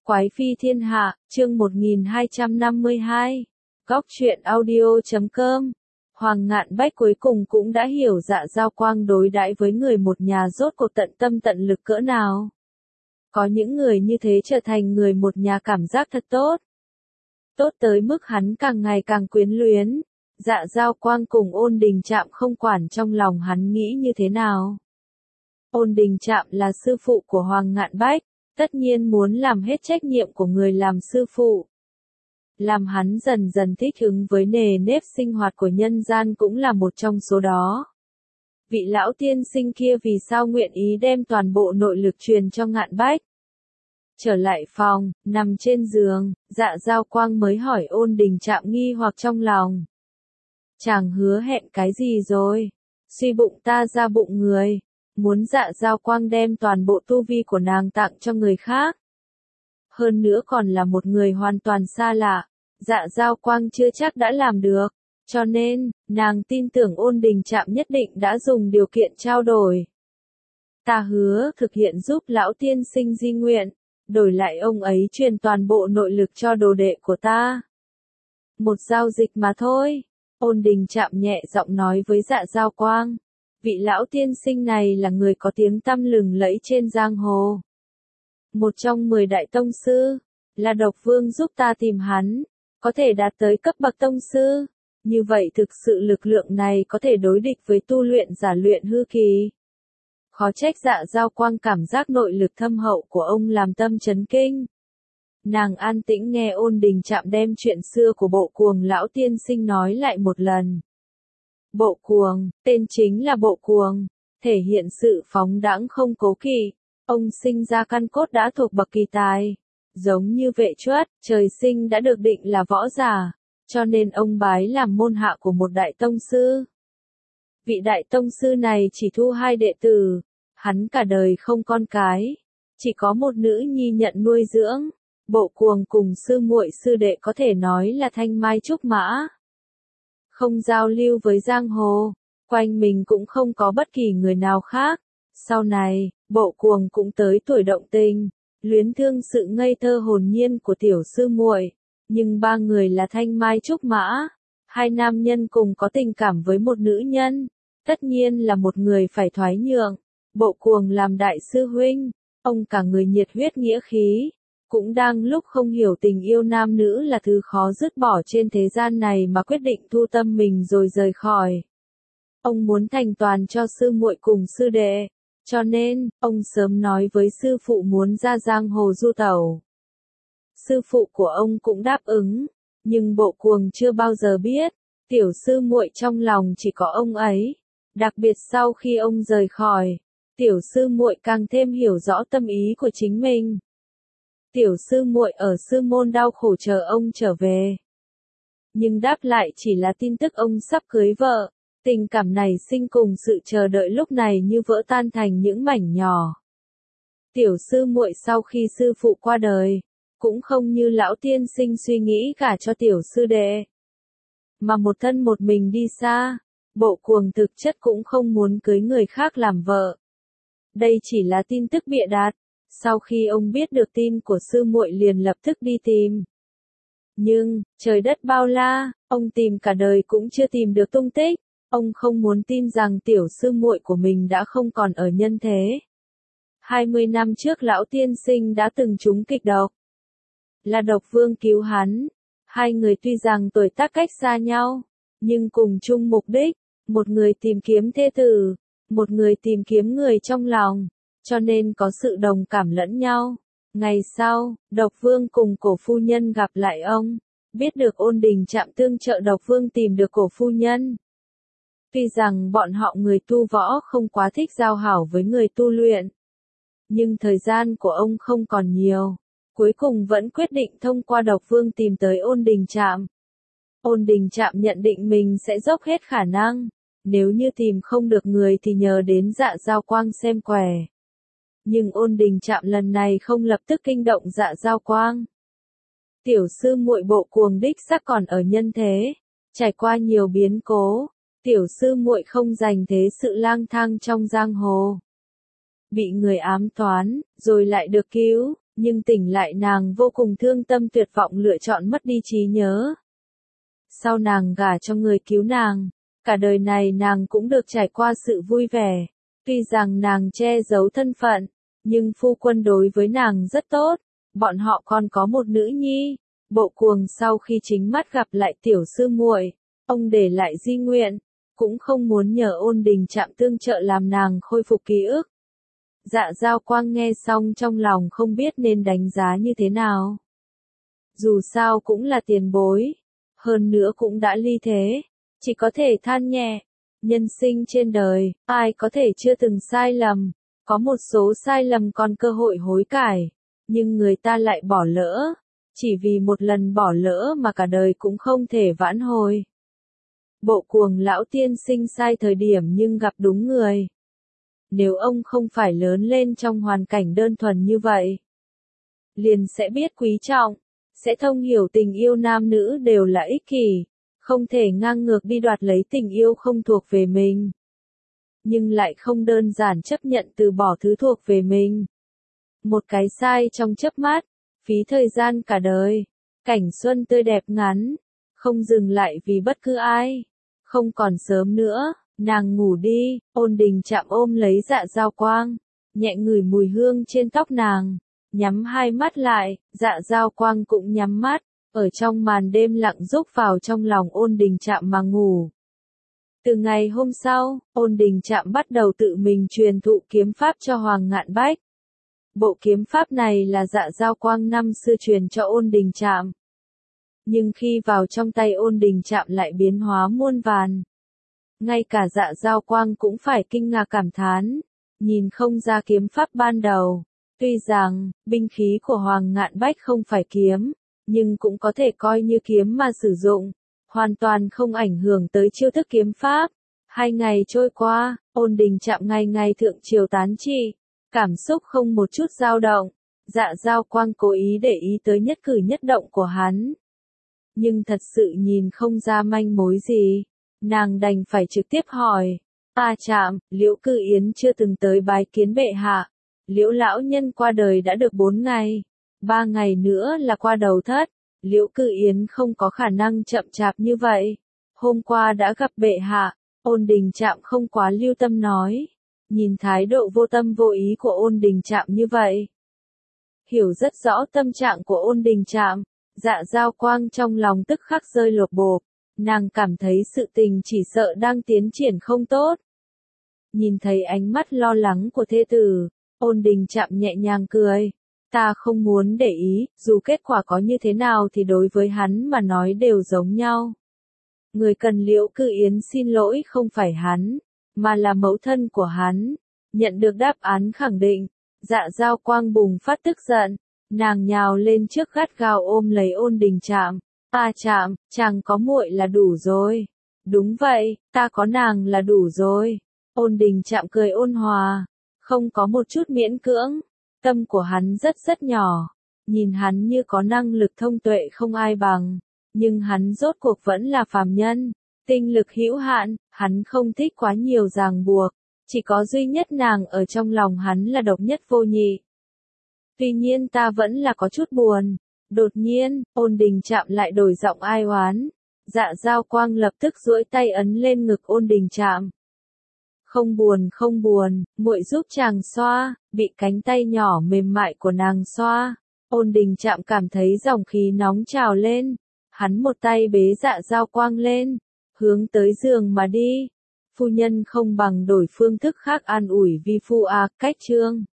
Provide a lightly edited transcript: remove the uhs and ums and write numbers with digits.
Quái phi thiên hạ, chương 1252. Góc truyện audio.com. Hoàng Ngạn Bách cuối cùng cũng đã hiểu Dạ Giao Quang đối đãi với người một nhà rốt cuộc tận tâm tận lực cỡ nào. Có những người như thế trở thành người một nhà cảm giác thật tốt. Tốt tới mức hắn càng ngày càng quyến luyến. Dạ Giao Quang cùng Ôn Đình Trạm không quản trong lòng hắn nghĩ như thế nào. Ôn Đình Trạm là sư phụ của Hoàng Ngạn Bách, tất nhiên muốn làm hết trách nhiệm của người làm sư phụ. Làm hắn dần dần thích ứng với nề nếp sinh hoạt của nhân gian cũng là một trong số đó. Vị lão tiên sinh kia vì sao nguyện ý đem toàn bộ nội lực truyền cho Ngạn Bách? Trở lại phòng, nằm trên giường, Dạ Giao Quang mới hỏi Ôn Đình Trạm nghi hoặc trong lòng. Chàng hứa hẹn cái gì rồi? Suy bụng ta ra bụng người. Muốn Dạ Giao Quang đem toàn bộ tu vi của nàng tặng cho người khác. Hơn nữa còn là một người hoàn toàn xa lạ, Dạ Giao Quang chưa chắc đã làm được, cho nên, nàng tin tưởng Ôn Đình Trạm nhất định đã dùng điều kiện trao đổi. Ta hứa thực hiện giúp lão tiên sinh di nguyện, đổi lại ông ấy truyền toàn bộ nội lực cho đồ đệ của ta. Một giao dịch mà thôi, Ôn Đình Trạm nhẹ giọng nói với Dạ Giao Quang. Vị lão tiên sinh này là người có tiếng tăm lừng lẫy trên giang hồ. Một trong 10 đại tông sư, là Độc Vương giúp ta tìm hắn, có thể đạt tới cấp bậc tông sư. Như vậy thực sự lực lượng này có thể đối địch với tu luyện giả luyện hư kỳ. Khó trách Dạ Giao Quang cảm giác nội lực thâm hậu của ông làm tâm chấn kinh. Nàng an tĩnh nghe Ôn Đình Trạm đem chuyện xưa của Bộ Cuồng lão tiên sinh nói lại một lần. Bộ Cuồng, tên chính là Bộ Cuồng, thể hiện sự phóng đãng không cố kỵ. Ông sinh ra căn cốt đã thuộc bậc kỳ tài. Giống như Vệ Chuất, trời sinh đã được định là võ giả, cho nên ông bái làm môn hạ của một đại tông sư. Vị đại tông sư này chỉ thu 2 đệ tử, hắn cả đời không con cái, chỉ có một nữ nhi nhận nuôi dưỡng. Bộ Cuồng cùng sư muội sư đệ có thể nói là thanh mai trúc mã. Không giao lưu với giang hồ, quanh mình cũng không có bất kỳ người nào khác. Sau này, Bộ Cuồng cũng tới tuổi động tình, luyến thương sự ngây thơ hồn nhiên của tiểu sư muội, nhưng 3 người là thanh mai trúc mã, 2 nam nhân cùng có tình cảm với một nữ nhân, tất nhiên là một người phải thoái nhượng. Bộ Cuồng làm đại sư huynh, ông cả người nhiệt huyết nghĩa khí, cũng đang lúc không hiểu tình yêu nam nữ là thứ khó dứt bỏ trên thế gian này mà quyết định thu tâm mình rồi rời khỏi. Ông muốn thành toàn cho sư muội cùng sư đệ, cho nên, ông sớm nói với sư phụ muốn ra giang hồ du tẩu. Sư phụ của ông cũng đáp ứng, nhưng Bộ Cuồng chưa bao giờ biết, tiểu sư muội trong lòng chỉ có ông ấy. Đặc biệt sau khi ông rời khỏi, tiểu sư muội càng thêm hiểu rõ tâm ý của chính mình. Tiểu sư muội ở sư môn đau khổ chờ ông trở về. Nhưng đáp lại chỉ là tin tức ông sắp cưới vợ. Tình cảm này sinh cùng sự chờ đợi lúc này như vỡ tan thành những mảnh nhỏ. Tiểu sư muội sau khi sư phụ qua đời, cũng không như lão tiên sinh suy nghĩ cả cho tiểu sư đệ, mà một thân một mình đi xa. Bộ Cuồng thực chất cũng không muốn cưới người khác làm vợ. Đây chỉ là tin tức bịa đặt. Sau khi ông biết được tin của sư muội liền lập tức đi tìm. Nhưng, trời đất bao la, ông tìm cả đời cũng chưa tìm được tung tích. Ông không muốn tin rằng tiểu sư muội của mình đã không còn ở nhân thế. 20 năm trước lão tiên sinh đã từng trúng kịch độc. Là Độc Vương cứu hắn. 2 người tuy rằng tuổi tác cách xa nhau, nhưng cùng chung mục đích. Một người tìm kiếm thê tử, một người tìm kiếm người trong lòng, cho nên có sự đồng cảm lẫn nhau. Ngày sau, Độc Vương cùng Cổ phu nhân gặp lại ông, biết được Ôn Đình Trạm tương trợ Độc Vương tìm được Cổ phu nhân. Tuy rằng bọn họ người tu võ không quá thích giao hảo với người tu luyện, nhưng thời gian của ông không còn nhiều, cuối cùng vẫn quyết định thông qua Độc Vương tìm tới Ôn Đình Trạm. Ôn Đình Trạm nhận định mình sẽ dốc hết khả năng, nếu như tìm không được người thì nhờ đến Dạ Giao Quang xem quẻ. Nhưng Ôn Đình Trạm lần này không lập tức kinh động Dạ Giao Quang. Tiểu sư muội Bộ Cuồng đích xác còn ở nhân thế, trải qua nhiều biến cố, tiểu sư muội không dành thế sự lang thang trong giang hồ. Bị người ám toán, rồi lại được cứu, Nhưng tỉnh lại nàng vô cùng thương tâm tuyệt vọng lựa chọn mất đi trí nhớ. Sau nàng gả cho người cứu nàng, cả đời này nàng cũng được trải qua sự vui vẻ. Tuy rằng nàng che giấu thân phận, nhưng phu quân đối với nàng rất tốt. Bọn họ còn có một nữ nhi. Bộ Cuồng sau khi chính mắt gặp lại tiểu sư muội, ông để lại di nguyện, cũng không muốn nhờ Ôn Đình Trạm tương trợ làm nàng khôi phục ký ức. Dạ Giao Quang nghe xong trong lòng không biết nên đánh giá như thế nào. Dù sao cũng là tiền bối, hơn nữa cũng đã ly thế, chỉ có thể than nhẹ. Nhân sinh trên đời, ai có thể chưa từng sai lầm, có một số sai lầm còn cơ hội hối cải, nhưng người ta lại bỏ lỡ, chỉ vì một lần bỏ lỡ mà cả đời cũng không thể vãn hồi. Bộ Cuồng lão tiên sinh sai thời điểm nhưng gặp đúng người. Nếu ông không phải lớn lên trong hoàn cảnh đơn thuần như vậy, liền sẽ biết quý trọng, sẽ thông hiểu tình yêu nam nữ đều là ích kỷ, không thể ngang ngược đi đoạt lấy tình yêu không thuộc về mình. Nhưng lại không đơn giản chấp nhận từ bỏ thứ thuộc về mình. Một cái sai trong chớp mắt, phí thời gian cả đời, cảnh xuân tươi đẹp ngắn, không dừng lại vì bất cứ ai. Không còn sớm nữa, nàng ngủ đi. Ôn Đình Trạm ôm lấy Dạ Giao Quang, nhẹ ngửi mùi hương trên tóc nàng, nhắm hai mắt lại. Dạ Giao Quang cũng nhắm mắt, ở trong màn đêm lặng rúc vào trong lòng Ôn Đình Trạm mà ngủ. Từ ngày hôm sau, Ôn Đình Trạm bắt đầu tự mình truyền thụ kiếm pháp cho Hoàng Ngạn Bách. Bộ kiếm pháp này là Dạ Giao Quang năm xưa truyền cho Ôn Đình Trạm. Nhưng khi vào trong tay Ôn Đình Trạm lại biến hóa muôn vàn. Ngay cả Dạ Giao Quang cũng phải kinh ngạc cảm thán, nhìn không ra kiếm pháp ban đầu. Tuy rằng, binh khí của Hoàng Ngạn Bách không phải kiếm, nhưng cũng có thể coi như kiếm mà sử dụng, hoàn toàn không ảnh hưởng tới chiêu thức kiếm pháp. 2 ngày trôi qua, Ôn Đình Trạm ngày ngày thượng triều tán trị, cảm xúc không một chút dao động. Dạ Giao Quang cố ý để ý tới nhất cử nhất động của hắn, nhưng thật sự nhìn không ra manh mối gì. Nàng đành phải trực tiếp hỏi, Trạm, Liễu Cự Yến chưa từng tới bái kiến bệ hạ. Liễu lão nhân qua đời đã được 4 ngày, 3 ngày nữa là qua đầu thất. Liễu Cự Yến không có khả năng chậm chạp như vậy. Hôm qua đã gặp bệ hạ. Ôn Đình Trạm không quá lưu tâm nói. Nhìn thái độ vô tâm vô ý của Ôn Đình Trạm như vậy, hiểu rất rõ tâm trạng của Ôn Đình Trạm. Dạ Giao Quang trong lòng tức khắc rơi lột bột. Nàng cảm thấy sự tình chỉ sợ đang tiến triển không tốt. Nhìn thấy ánh mắt lo lắng của thê tử, Ôn Đình Trạm nhẹ nhàng cười. Ta không muốn để ý, dù kết quả có như thế nào thì đối với hắn mà nói đều giống nhau. Người cần Liễu Cự Yến xin lỗi không phải hắn, mà là mẫu thân của hắn. Nhận được đáp án khẳng định, Dạ Giao Quang bùng phát tức giận. Nàng nhào lên trước gắt gao ôm lấy Ôn Đình Trạm. Trạm, chàng có muội là đủ rồi. Đúng vậy, ta có nàng là đủ rồi. Ôn Đình Trạm cười ôn hòa, không có một chút miễn cưỡng. Tâm của hắn rất nhỏ. Nhìn hắn như có năng lực thông tuệ không ai bằng. Nhưng hắn rốt cuộc vẫn là phàm nhân. Tinh lực hữu hạn, hắn không thích quá nhiều ràng buộc. Chỉ có duy nhất nàng ở trong lòng hắn là độc nhất vô nhị. Tuy nhiên ta vẫn là có chút buồn. Đột nhiên, Ôn Đình Trạm lại đổi giọng ai oán. Dạ Giao Quang lập tức duỗi tay ấn lên ngực Ôn Đình Trạm. Không buồn, muội giúp chàng xoa. Bị cánh tay nhỏ mềm mại của nàng xoa, Ôn Đình Trạm cảm thấy dòng khí nóng trào lên. Hắn một tay bế Dạ Giao Quang lên, hướng tới giường mà đi. Phu nhân không bằng đổi phương thức khác an ủi vi phu cách chương.